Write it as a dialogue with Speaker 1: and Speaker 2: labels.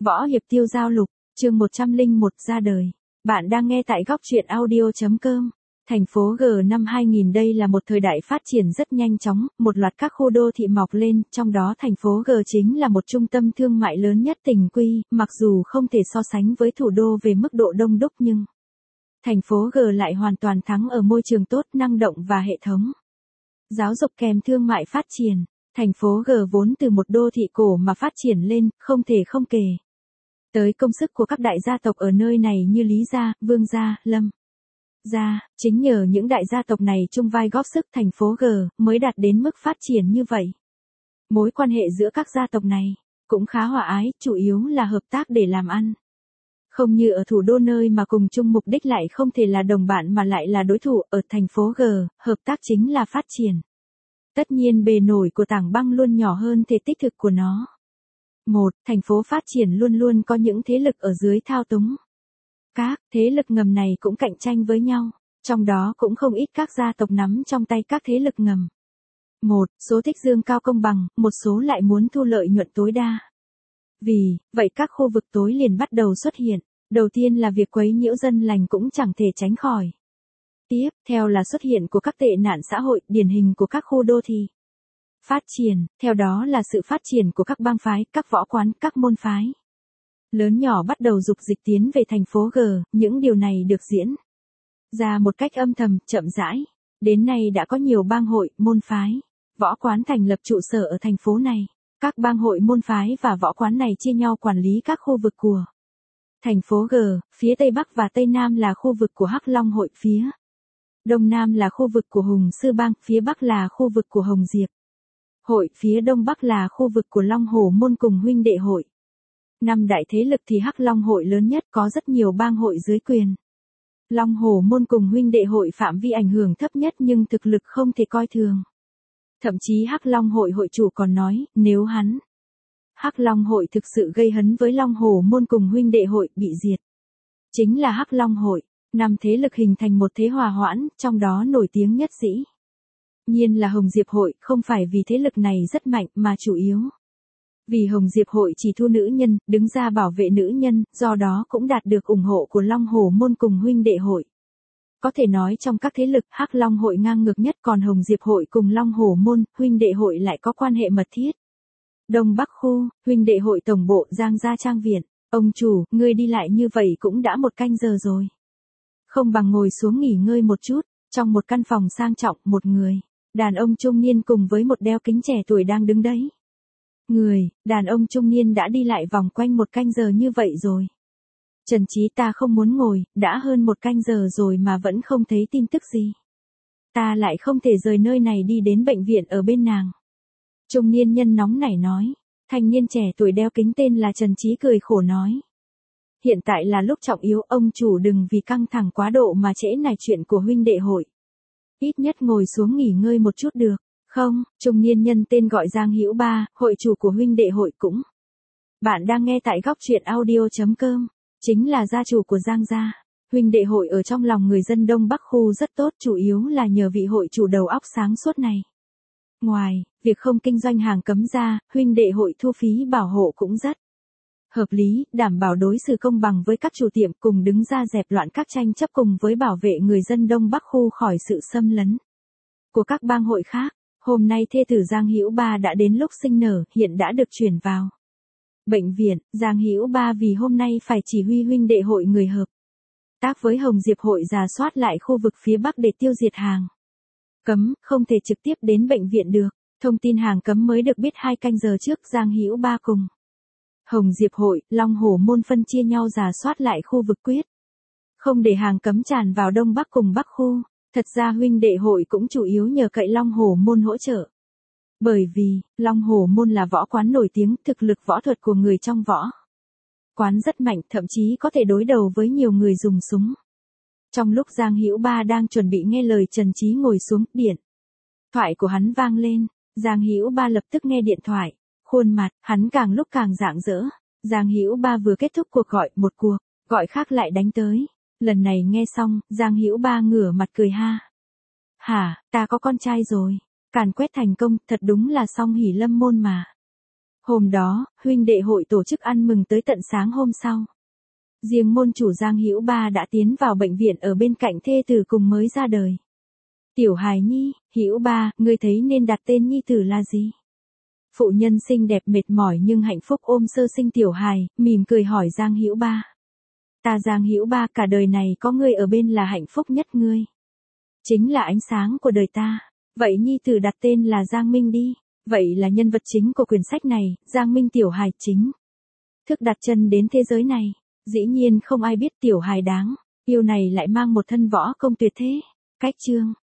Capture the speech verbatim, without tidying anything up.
Speaker 1: Võ hiệp tiêu giao lục, chương một trăm lẻ một ra đời. Bạn đang nghe tại góc truyện audio.com. Thành phố G năm hai nghìn đây là một thời đại phát triển rất nhanh chóng, một loạt các khu đô thị mọc lên, trong đó thành phố G chính là một trung tâm thương mại lớn nhất tỉnh Quy, mặc dù không thể so sánh với thủ đô về mức độ đông đúc nhưng thành phố G lại hoàn toàn thắng ở môi trường tốt, năng động và hệ thống giáo dục kèm thương mại phát triển. Thành phố G vốn từ một đô thị cổ mà phát triển lên, không thể không kể tới công sức của các đại gia tộc ở nơi này như Lý gia, Vương gia, Lâm gia. Chính nhờ những đại gia tộc này chung vai góp sức thành phố G mới đạt đến mức phát triển như vậy. Mối quan hệ giữa các gia tộc này cũng khá hòa ái, chủ yếu là hợp tác để làm ăn. Không như ở thủ đô nơi mà cùng chung mục đích lại không thể là đồng bạn mà lại là đối thủ, ở thành phố G, hợp tác chính là phát triển. Tất nhiên bề nổi của tảng băng luôn nhỏ hơn thể tích thực của nó. Một, thành phố phát triển luôn luôn có những thế lực ở dưới thao túng. Các thế lực ngầm này cũng cạnh tranh với nhau, trong đó cũng không ít các gia tộc nắm trong tay các thế lực ngầm. Một số thích dương cao công bằng, một số lại muốn thu lợi nhuận tối đa. Vì vậy các khu vực tối liền bắt đầu xuất hiện. Đầu tiên là việc quấy nhiễu dân lành cũng chẳng thể tránh khỏi. Tiếp theo là xuất hiện của các tệ nạn xã hội, điển hình của các khu đô thị phát triển, theo đó là sự phát triển của các bang phái, các võ quán, các môn phái lớn nhỏ bắt đầu dục dịch tiến về thành phố G. Những điều này được diễn ra một cách âm thầm, chậm rãi. Đến nay đã có nhiều bang hội, môn phái, võ quán thành lập trụ sở ở thành phố này. Các bang hội, môn phái và võ quán này chia nhau quản lý các khu vực của thành phố G. Phía Tây Bắc và Tây Nam là khu vực của Hắc Long hội, phía Đông Nam là khu vực của Hùng Sư Bang, phía Bắc là khu vực của Hồng Diệp hội, phía Đông Bắc là khu vực của Long Hổ Môn cùng huynh đệ hội. Năm đại thế lực thì Hắc Long hội lớn nhất, có rất nhiều bang hội dưới quyền. Long Hổ Môn cùng huynh đệ hội phạm vi ảnh hưởng thấp nhất nhưng thực lực không thể coi thường. Thậm chí Hắc Long hội hội chủ còn nói, nếu hắn Hắc Long hội thực sự gây hấn với Long Hổ Môn cùng huynh đệ hội, bị diệt chính là Hắc Long hội. Năm thế lực hình thành một thế hòa hoãn, trong đó nổi tiếng nhất dĩ nhiên là Hồng Diệp hội, không phải vì thế lực này rất mạnh mà chủ yếu vì Hồng Diệp hội chỉ thu nữ nhân, đứng ra bảo vệ nữ nhân, do đó cũng đạt được ủng hộ của Long Hổ Môn cùng huynh đệ hội. Có thể nói trong các thế lực, Hắc Long hội ngang ngược nhất, còn Hồng Diệp hội cùng Long Hổ Môn, huynh đệ hội lại có quan hệ mật thiết. Đông Bắc khu, huynh đệ hội tổng bộ, Giang Gia Trang Viện. Ông chủ, ngươi đi lại như vậy cũng đã một canh giờ rồi. Không bằng ngồi xuống nghỉ ngơi một chút. Trong một căn phòng sang trọng, một người đàn ông trung niên cùng với một đeo kính trẻ tuổi đang đứng đấy. Người đàn ông trung niên đã đi lại vòng quanh một canh giờ như vậy rồi. Trần Chí, ta không muốn ngồi, đã hơn một canh giờ rồi mà vẫn không thấy tin tức gì. Ta lại không thể rời nơi này đi đến bệnh viện ở bên nàng. Trung niên nhân nóng nảy nói. Thanh niên trẻ tuổi đeo kính tên là Trần Chí cười khổ nói. Hiện tại là lúc trọng yếu, ông chủ đừng vì căng thẳng quá độ mà trễ nải chuyện của huynh đệ hội. Ít nhất ngồi xuống nghỉ ngơi một chút được, không? Trung niên nhân tên gọi Giang Hữu Ba, hội chủ của huynh đệ hội cũng. Bạn đang nghe tại góc truyện audio.com, chính là gia chủ của Giang gia. Huynh đệ hội ở trong lòng người dân Đông Bắc khu rất tốt, chủ yếu là nhờ vị hội chủ đầu óc sáng suốt này. Ngoài việc không kinh doanh hàng cấm ra, huynh đệ hội thu phí bảo hộ cũng rất hợp lý, đảm bảo đối xử công bằng với các chủ tiệm, cùng đứng ra dẹp loạn các tranh chấp cùng với bảo vệ người dân Đông Bắc khu khỏi sự xâm lấn của các bang hội khác. Hôm nay thê tử Giang Hữu Ba đã đến lúc sinh nở, hiện đã được chuyển vào bệnh viện. Giang Hữu Ba vì hôm nay phải chỉ huy huynh đệ hội người hợp tác với Hồng Diệp hội rà soát lại khu vực phía Bắc để tiêu diệt hàng cấm, không thể trực tiếp đến bệnh viện được. Thông tin hàng cấm mới được biết hai canh giờ trước. Giang Hữu Ba cùng Hồng Diệp hội, Long Hổ Môn phân chia nhau rà soát lại khu vực quyết không để hàng cấm tràn vào Đông Bắc cùng Bắc khu. Thật ra huynh đệ hội cũng chủ yếu nhờ cậy Long Hổ Môn hỗ trợ. Bởi vì, Long Hổ Môn là võ quán nổi tiếng, thực lực võ thuật của người trong võ quán rất mạnh, thậm chí có thể đối đầu với nhiều người dùng súng. Trong lúc Giang Hữu Ba đang chuẩn bị nghe lời Trần Chí ngồi xuống, điện thoại của hắn vang lên. Giang Hữu Ba lập tức nghe điện thoại. Khuôn mặt hắn càng lúc càng rạng rỡ. Giang Hữu Ba vừa kết thúc cuộc gọi, một cuộc gọi khác lại đánh tới. Lần này nghe xong, Giang Hữu Ba ngửa mặt cười ha. Hả, ta có con trai rồi. Càn quét thành công, thật đúng là song hỷ lâm môn mà. Hôm đó, huynh đệ hội tổ chức ăn mừng tới tận sáng hôm sau. Riêng môn chủ Giang Hữu Ba đã tiến vào bệnh viện ở bên cạnh thê tử cùng mới ra đời. Tiểu hài nhi, Hữu Ba, ngươi thấy nên đặt tên nhi tử là gì? Phụ nhân xinh đẹp mệt mỏi nhưng hạnh phúc ôm sơ sinh tiểu hài, mỉm cười hỏi Giang Hữu Ba. Ta Giang Hữu Ba, cả đời này có ngươi ở bên là hạnh phúc nhất ngươi. Chính là ánh sáng của đời ta. Vậy nhi tử đặt tên là Giang Minh đi. Vậy là nhân vật chính của quyển sách này, Giang Minh tiểu hài chính thức đặt chân đến thế giới này. Dĩ nhiên không ai biết tiểu hài đáng yêu này lại mang một thân võ công tuyệt thế. Cách chương